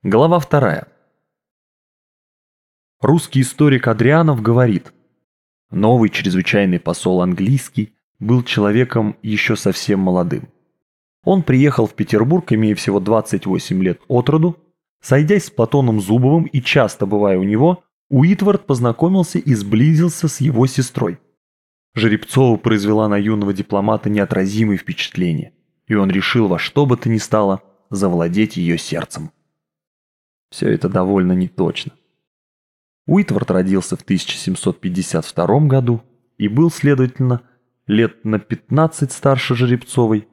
Глава 2. Русский историк Адрианов говорит: новый чрезвычайный посол английский был человеком еще совсем молодым. Он приехал в Петербург, имея всего 28 лет от роду. Сойдясь с Платоном Зубовым и часто бывая у него, Уитвард познакомился и сблизился с его сестрой. Жеребцова произвела на юного дипломата неотразимое впечатление, и он решил во что бы то ни стало завладеть ее сердцем. Все это довольно неточно. Уитвард родился в 1752 году и был, следовательно, лет на 15 старше Жеребцовой.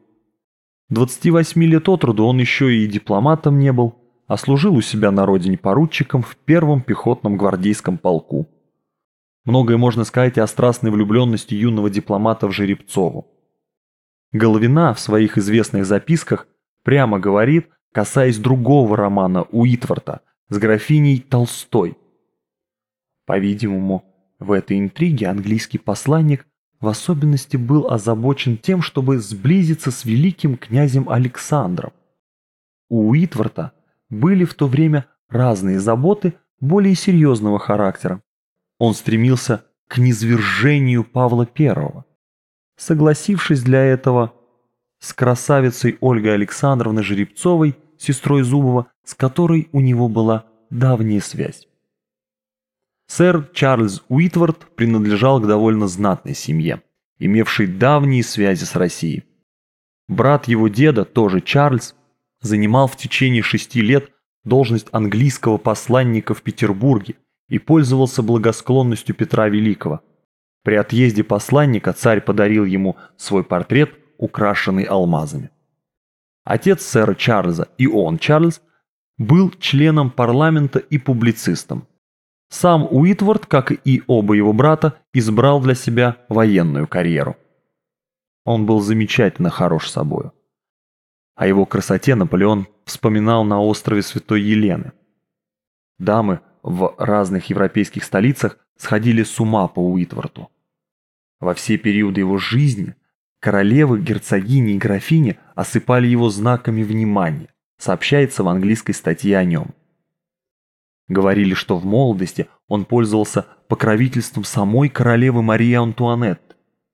28 лет от роду он еще и дипломатом не был, а служил у себя на родине поручиком в первом пехотном гвардейском полку. Многое можно сказать и о страстной влюбленности юного дипломата в Жеребцову. Головина в своих известных записках прямо говорит, касаясь другого романа Уитварда с графиней Толстой. По-видимому, в этой интриге английский посланник в особенности был озабочен тем, чтобы сблизиться с великим князем Александром. У Уитварда были в то время разные заботы более серьезного характера. Он стремился к низвержению Павла I. Согласившись для этого с красавицей Ольгой Александровной Жеребцовой, сестрой Зубова, с которой у него была давняя связь. Сэр Чарльз Уитвард принадлежал к довольно знатной семье, имевшей давние связи с Россией. Брат его деда, тоже Чарльз, занимал в течение 6 лет должность английского посланника в Петербурге и пользовался благосклонностью Петра Великого. При отъезде посланника царь подарил ему свой портрет, украшенный алмазами. Отец сэра Чарльза, и он, Чарльз, был членом парламента и публицистом. Сам Уитвард, как и оба его брата, избрал для себя военную карьеру. Он был замечательно хорош собою. О его красоте Наполеон вспоминал на острове Святой Елены. Дамы в разных европейских столицах сходили с ума по Уитварду. Во все периоды его жизни королевы, герцогини и графини осыпали его знаками внимания, сообщается в английской статье о нем. Говорили, что в молодости он пользовался покровительством самой королевы Марии Антуанетты.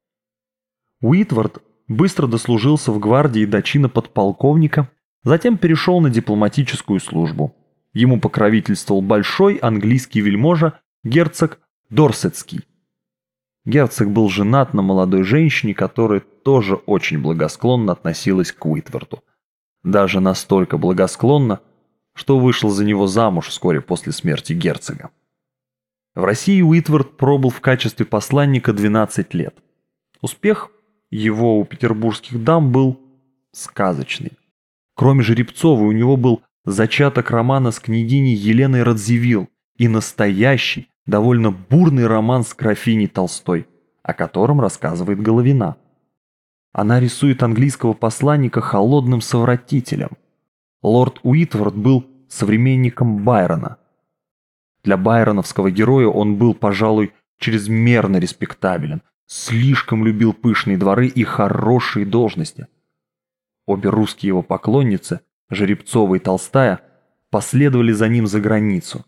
Уитвард быстро дослужился в гвардии до чина подполковника, затем перешел на дипломатическую службу. Ему покровительствовал большой английский вельможа герцог Дорсетский. Герцог был женат на молодой женщине, которая тоже очень благосклонно относилась к Уитварду. Даже настолько благосклонно, что вышел за него замуж вскоре после смерти герцога. В России Уитвард пробыл в качестве посланника 12 лет. Успех его у петербургских дам был сказочный. Кроме Жеребцовой у него был зачаток романа с княгиней Еленой Радзивилл и настоящий, довольно бурный роман с графиней Толстой, о котором рассказывает Головина. Она рисует английского посланника холодным совратителем. Лорд Уитвард был современником Байрона. Для байроновского героя он был, пожалуй, чрезмерно респектабелен, слишком любил пышные дворы и хорошие должности. Обе русские его поклонницы, Жеребцова и Толстая, последовали за ним за границу.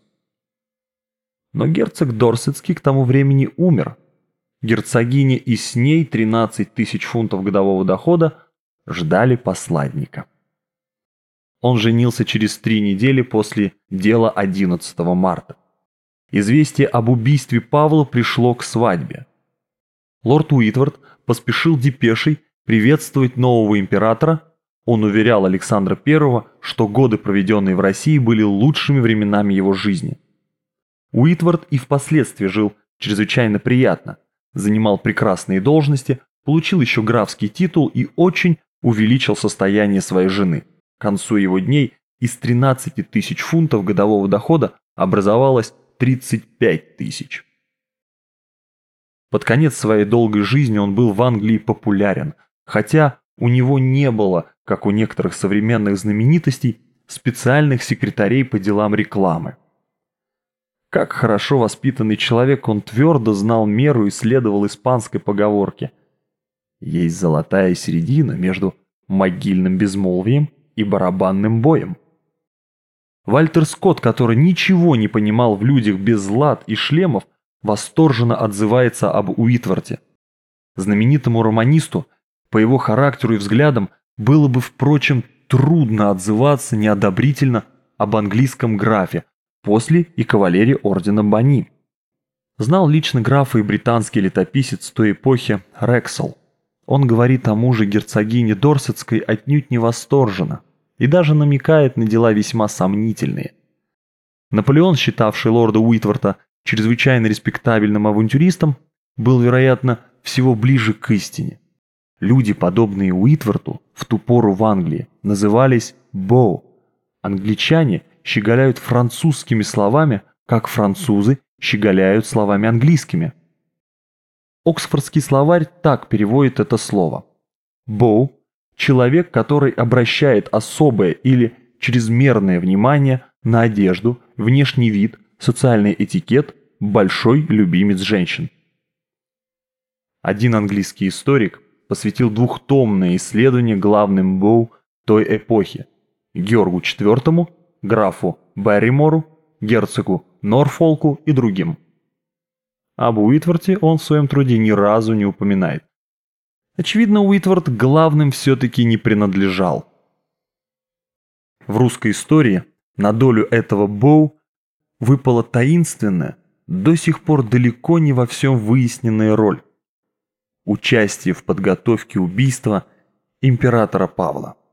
Но герцог Дорсетский к тому времени умер. Герцогиня и с ней 13 тысяч фунтов годового дохода ждали посладника. Он женился через 3 недели после дела 11 марта. Известие об убийстве Павла пришло к свадьбе. Лорд Уитвард поспешил депешей приветствовать нового императора. Он уверял Александра I, что годы, проведенные в России, были лучшими временами его жизни. Уитвард и впоследствии жил чрезвычайно приятно, занимал прекрасные должности, получил еще графский титул и очень увеличил состояние своей жены. К концу его дней из 13 тысяч фунтов годового дохода образовалось 35 тысяч. Под конец своей долгой жизни он был в Англии популярен, хотя у него не было, как у некоторых современных знаменитостей, специальных секретарей по делам рекламы. Как хорошо воспитанный человек, он твердо знал меру и следовал испанской поговорке: «Есть золотая середина между могильным безмолвием и барабанным боем». Вальтер Скотт, который ничего не понимал в людях без лад и шлемов, восторженно отзывается об Уитворте. Знаменитому романисту, по его характеру и взглядам, было бы, впрочем, трудно отзываться неодобрительно об английском графе, после и кавалере ордена Бани. Знал лично графа и британский летописец той эпохи Рексел. Он говорит о муже герцогини Дорсетской отнюдь не восторженно и даже намекает на дела весьма сомнительные. Наполеон, считавший лорда Уитворта чрезвычайно респектабельным авантюристом, был, вероятно, всего ближе к истине. Люди, подобные Уитворту, в ту пору в Англии назывались «боу». Англичане щеголяют французскими словами, как французы щеголяют словами английскими. Оксфордский словарь так переводит это слово. «Боу» – человек, который обращает особое или чрезмерное внимание на одежду, внешний вид, социальный этикет, большой любимец женщин. Один английский историк посвятил двухтомное исследование главным боу той эпохи – Георгу IV, графу Берримору, герцогу Норфолку и другим. Об Уитворте он в своем труде ни разу не упоминает. Очевидно, Уитворт главным все-таки не принадлежал. В русской истории на долю этого боу выпала таинственная, до сих пор далеко не во всем выясненная роль – участие в подготовке убийства императора Павла.